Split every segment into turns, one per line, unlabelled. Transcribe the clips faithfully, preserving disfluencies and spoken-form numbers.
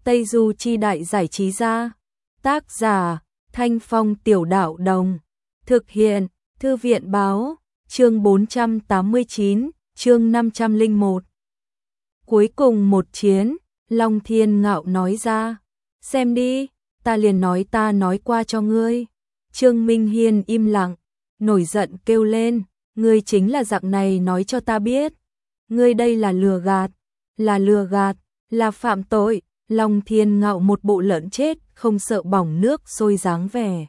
Tây Du Chi Đại Giải Trí Gia. Tác giả Thanh Phong Tiểu Đạo Đồng. Thực hiện Thư viện Báo. Chương bốn trăm tám mươi chín, chương năm trăm lẻ một. Cuối cùng một chiến, Long Thiên Ngạo nói ra. Xem đi, ta liền nói ta nói qua cho ngươi. Trương Minh Hiên im lặng, nổi giận kêu lên. Ngươi chính là dạng này nói cho ta biết. Ngươi đây là lừa gạt, là lừa gạt, là phạm tội. Long Thiên Ngạo một bộ lợn chết, không sợ bỏng nước sôi dáng vẻ.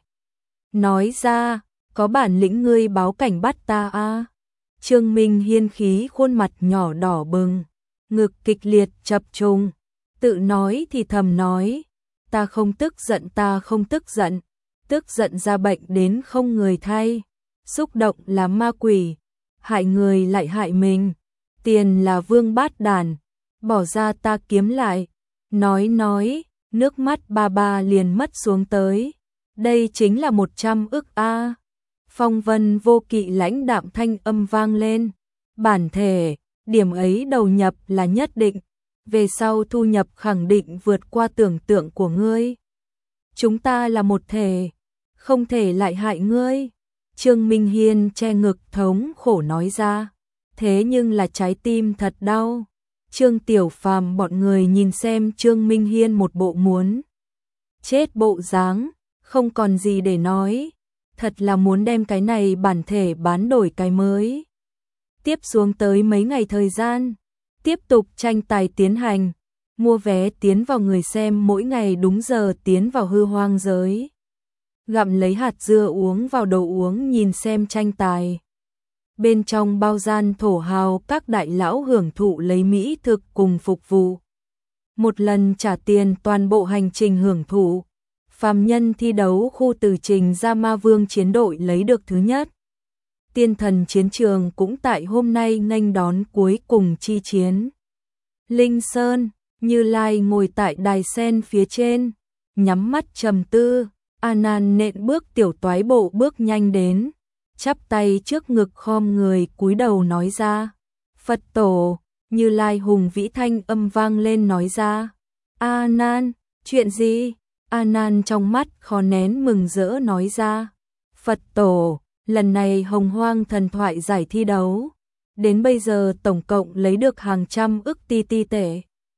Nói ra, có bản lĩnh ngươi báo cảnh bắt ta a. Trương Minh Hiên khí khuôn mặt nhỏ đỏ bừng, ngực kịch liệt chập trùng, tự nói thì thầm nói, ta không tức giận, ta không tức giận, tức giận ra bệnh đến không người thay, xúc động là ma quỷ, hại người lại hại mình, tiền là vương bát đàn, bỏ ra ta kiếm lại. Nói nói, nước mắt ba ba liền mất xuống tới. Đây chính là một trăm ức a. Phong Vân Vô Kỵ lãnh đạm thanh âm vang lên. Bản thể, điểm ấy đầu nhập là nhất định. Về sau thu nhập khẳng định vượt qua tưởng tượng của ngươi. Chúng ta là một thể, không thể lại hại ngươi. Trương Minh Hiên che ngực thống khổ nói ra. Thế nhưng là trái tim thật đau. Trương Tiểu Phàm bọn người nhìn xem Trương Minh Hiên một bộ muốn chết bộ dáng, không còn gì để nói, thật là muốn đem cái này bản thể bán đổi cái mới. Tiếp xuống tới mấy ngày thời gian, tiếp tục tranh tài tiến hành, mua vé tiến vào người xem mỗi ngày đúng giờ tiến vào hư hoang giới. Gặm lấy hạt dưa uống vào đồ uống nhìn xem tranh tài. Bên trong bao gian thổ hào các đại lão hưởng thụ lấy mỹ thực cùng phục vụ. Một lần trả tiền toàn bộ hành trình hưởng thụ. Phàm nhân thi đấu khu từ trình ra ma vương chiến đội lấy được thứ nhất. Tiên thần chiến trường cũng tại hôm nay nghênh đón cuối cùng chi chiến. Linh Sơn, Như Lai ngồi tại đài sen phía trên, nhắm mắt trầm tư, A Nan nện bước tiểu toái bộ bước nhanh đến. Chắp tay trước ngực khom người cúi đầu nói ra. Phật tổ, Như Lai hùng vĩ thanh âm vang lên nói ra. A Nan, chuyện gì? A Nan trong mắt khó nén mừng rỡ nói ra. Phật tổ, lần này Hồng Hoang thần thoại giải thi đấu. Đến bây giờ tổng cộng lấy được hàng trăm ức ti ti tệ.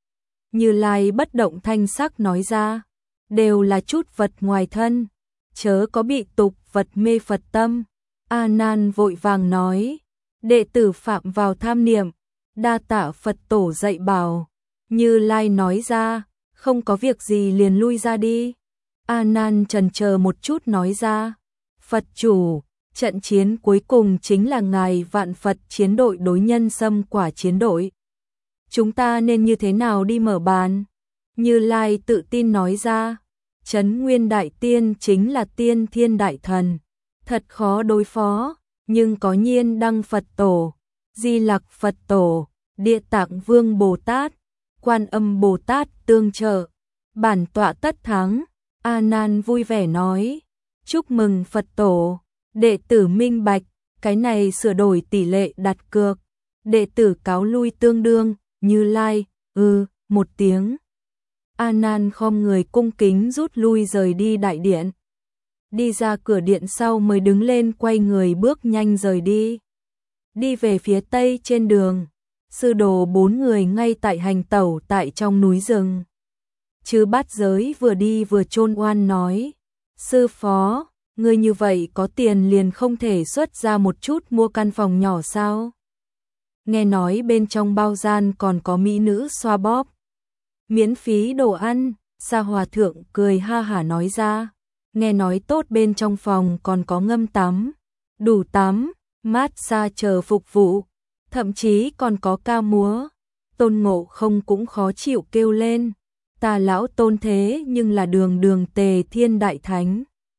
Như Lai bất động thanh sắc nói ra. Đều là chút vật ngoài thân. Chớ có bị tục vật mê Phật tâm. A Nan vội vàng nói, đệ tử phạm vào tham niệm, đa tạ Phật tổ dạy bảo. Như Lai nói ra, không có việc gì liền lui ra đi. A Nan chần chờ một chút nói ra, Phật chủ, trận chiến cuối cùng chính là ngài vạn Phật chiến đội đối nhân xâm quả chiến đội. Chúng ta nên như thế nào đi mở bàn? Như Lai tự tin nói ra, Trấn Nguyên Đại Tiên chính là tiên thiên đại thần. Thật khó đối phó, nhưng có Nhiên Đăng Phật Tổ, Di Lặc Phật Tổ, Địa Tạng Vương Bồ Tát, Quan Âm Bồ Tát tương trợ, bản tọa tất thắng. A Nan vui vẻ nói, chúc mừng Phật Tổ, đệ tử minh bạch, cái này sửa đổi tỷ lệ đặt cược, đệ tử cáo lui tương đương. Như Lai, ừ, một tiếng. A Nan khom người cung kính rút lui rời đi đại điện. Đi ra cửa điện sau mới đứng lên quay người bước nhanh rời đi. Đi về phía tây trên đường, sư đồ bốn người ngay tại hành tẩu tại trong núi rừng. Chư Bát Giới vừa đi vừa chôn oan nói, sư phó, người như vậy có tiền liền không thể xuất ra một chút mua căn phòng nhỏ sao? Nghe nói bên trong bao gian còn có mỹ nữ xoa bóp, miễn phí đồ ăn. Sa Hòa Thượng cười ha hả nói ra. Nghe nói tốt bên trong phòng còn có ngâm tắm, đủ tắm, mát xa chờ phục vụ, thậm chí còn có ca múa. Tôn Ngộ Không cũng khó chịu kêu lên, ta lão Tôn thế nhưng là đường đường Tề Thiên Đại Thánh.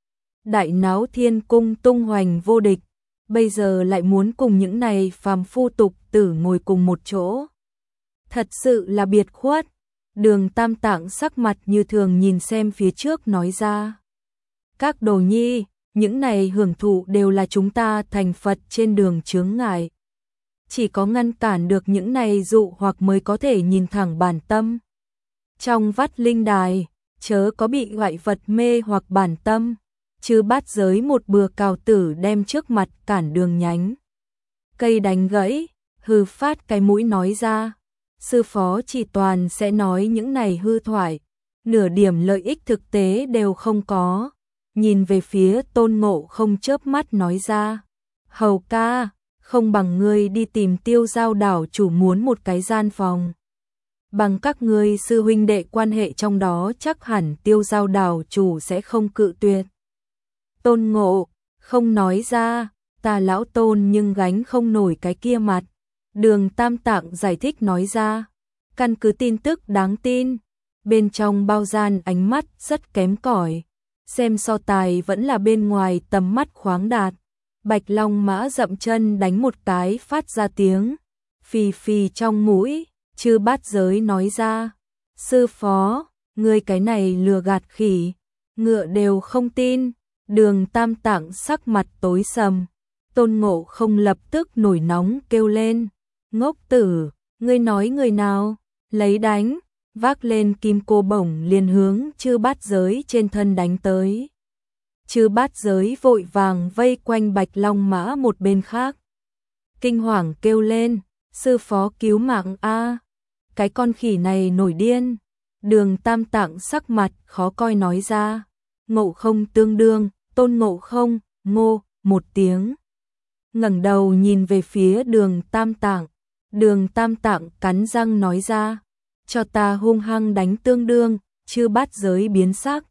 Đại náo thiên cung tung hoành vô địch, bây giờ lại muốn cùng những này phàm phu tục tử ngồi cùng một chỗ. Thật sự là biệt khuất. Đường Tam Tạng sắc mặt như thường nhìn xem phía trước nói ra. Các đồ nhi, những này hưởng thụ đều là chúng ta thành Phật trên đường chướng ngại. Chỉ có ngăn cản được những này dụ hoặc mới có thể nhìn thẳng bản tâm. trong vắt linh đài, chớ có bị ngoại vật mê hoặc bản tâm. Chư Bát Giới một bừa cào tử đem trước mặt cản đường nhánh cây đánh gãy, hừ phát cái mũi nói ra. Sư phó chỉ toàn sẽ nói những này hư thoại, nửa điểm lợi ích thực tế đều không có. Nhìn về phía Tôn Ngộ Không chớp mắt nói ra, hầu ca, không bằng ngươi đi tìm Tiêu Giao đảo chủ muốn một cái gian phòng. Bằng các ngươi sư huynh đệ quan hệ trong đó chắc hẳn Tiêu Giao đảo chủ sẽ không cự tuyệt. Tôn Ngộ Không nói ra, ta lão Tôn nhưng gánh không nổi cái kia mặt. Đường Tam Tạng giải thích nói ra, căn cứ tin tức đáng tin, bên trong bao gian ánh mắt rất kém cỏi, xem so tài vẫn là bên ngoài tầm mắt khoáng đạt. Bạch Long Mã dậm chân đánh một cái phát ra tiếng phì phì trong mũi. Chư Bát Giới nói ra, sư phó, ngươi cái này lừa gạt khỉ, ngựa đều không tin. Đường Tam Tạng sắc mặt tối sầm. Tôn Ngộ Không lập tức nổi nóng kêu lên, ngốc tử, ngươi nói người nào, lấy đánh, vác lên kim cô bổng liền hướng Chư Bát Giới trên thân đánh tới. Chư Bát Giới vội vàng vây quanh Bạch Long Mã một bên khác, kinh hoàng kêu lên, sư phó cứu mạng a, cái con khỉ này nổi điên. Đường Tam Tạng sắc mặt khó coi nói ra, Ngộ Không tương đương. Tôn Ngộ Không ngô một tiếng, ngẩng đầu nhìn về phía Đường Tam Tạng. Đường Tam Tạng cắn răng nói ra, cho ta hung hăng đánh tương đương. Chư Bát Giới biến sắc,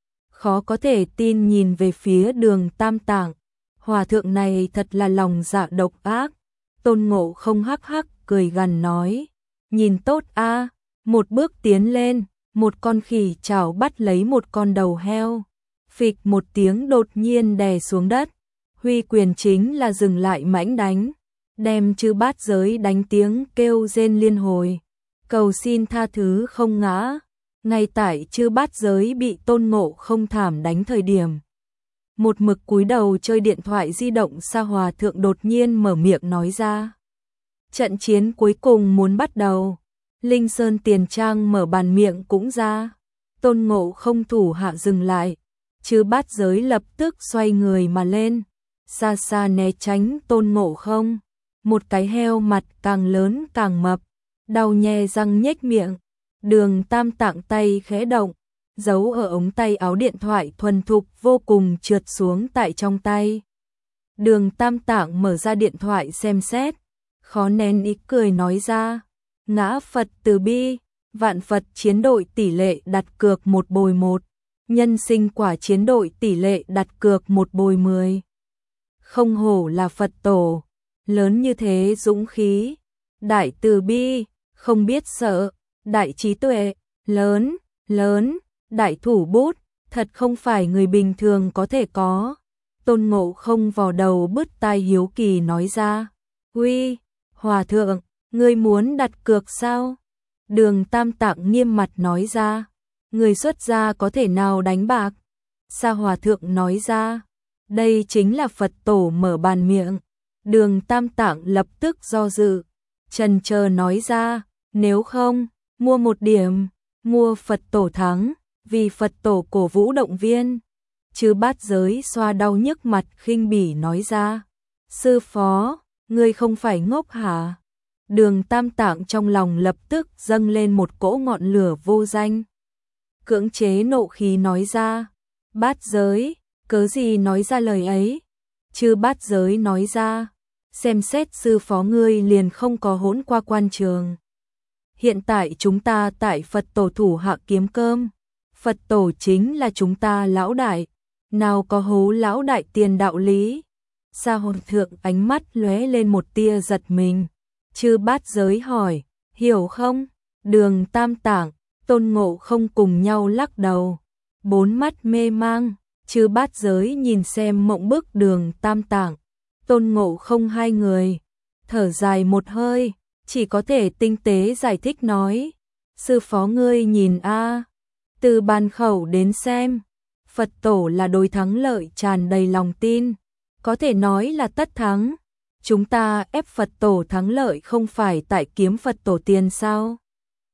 khó có thể tin nhìn về phía Đường Tam Tạng. Hòa thượng này thật là lòng dạ độc ác. Tôn Ngộ Không hắc hắc cười gằn nói, nhìn tốt a. Một bước tiến lên, một con khỉ chảo bắt lấy một con đầu heo, phịch một tiếng đột nhiên đè xuống đất. Huy quyền chính là dừng lại mãnh đánh, đem Chư Bát Giới đánh tiếng kêu rên liên hồi, cầu xin tha thứ không ngã. Ngay tại Chư Bát Giới bị Tôn Ngộ Không thảm đánh thời điểm, một mực cúi đầu chơi điện thoại di động Sa Hòa thượng đột nhiên mở miệng nói ra, trận chiến cuối cùng muốn bắt đầu. Linh Sơn Tiền Trang mở bàn miệng cũng ra. Tôn Ngộ Không thủ hạ dừng lại, Chư Bát Giới lập tức xoay người mà lên, xa xa né tránh Tôn Ngộ Không. Một cái heo mặt càng lớn càng mập, đau nhe răng nhếch miệng. Đường Tam Tạng tay khẽ động, giấu ở ống tay áo điện thoại thuần thục vô cùng trượt xuống tại trong tay. Đường Tam Tạng mở ra điện thoại xem xét, khó nén ý cười nói ra, ngã Phật từ bi, vạn Phật chiến đội tỷ lệ đặt cược một bồi một, nhân sinh quả chiến đội tỷ lệ đặt cược một bồi mười. Không hổ là Phật tổ, lớn như thế dũng khí, đại từ bi, không biết sợ, đại trí tuệ, lớn, lớn, đại thủ bút, thật không phải người bình thường có thể có. Tôn Ngộ Không vò đầu bứt tai hiếu kỳ nói ra, uy, hòa thượng, ngươi muốn đặt cược sao? Đường Tam Tạng nghiêm mặt nói ra, người xuất gia có thể nào đánh bạc? Sa Hòa thượng nói ra, đây chính là Phật tổ mở bàn miệng. Đường Tam Tạng lập tức do dự, chần chờ nói ra, nếu không, mua một điểm, mua Phật tổ thắng, vì Phật tổ cổ vũ động viên. Chư Bát Giới xoa đau nhức mặt khinh bỉ nói ra, sư phó, ngươi không phải ngốc hả? Đường Tam Tạng trong lòng lập tức dâng lên một cỗ ngọn lửa vô danh, cưỡng chế nộ khí nói ra, Bát Giới, cớ gì nói ra lời ấy? Chư Bát Giới nói ra, xem xét sư phó ngươi liền không có hỗn qua quan trường. Hiện tại chúng ta tại Phật tổ thủ hạ kiếm cơm, Phật tổ chính là chúng ta lão đại, nào có hố lão đại tiền đạo lý. Sa Hòa thượng ánh mắt lóe lên một tia giật mình. Chư Bát Giới hỏi, hiểu không? Đường Tam Tạng, Tôn Ngộ Không cùng nhau lắc đầu, bốn mắt mê mang. Chư Bát Giới nhìn xem mộng bức Đường Tam Tạng, Tôn Ngộ Không hai người, thở dài một hơi, chỉ có thể tinh tế giải thích nói, sư phó ngươi nhìn a, từ bàn khẩu đến xem, Phật tổ là đối thắng lợi tràn đầy lòng tin, có thể nói là tất thắng. Chúng ta ép Phật tổ thắng lợi không phải tại kiếm Phật tổ tiền sao?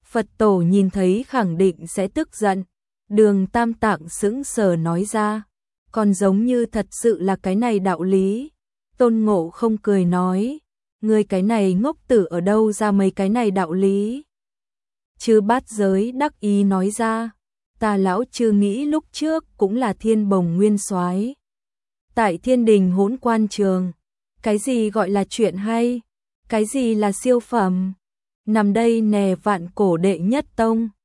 Phật tổ nhìn thấy khẳng định sẽ tức giận. Đường Tam Tạng sững sờ nói ra, còn giống như thật sự là cái này đạo lý. Tôn Ngộ không cười nói, ngươi cái này ngốc tử ở đâu ra mấy cái này đạo lý? Chư Bát Giới đắc ý nói ra, ta lão chư nghĩ lúc trước cũng là Thiên Bồng nguyên soái. Tại Thiên Đình Hỗn Quan Trường, cái gì gọi là chuyện hay, cái gì là siêu phẩm, nằm đây nè vạn cổ đệ nhất tông.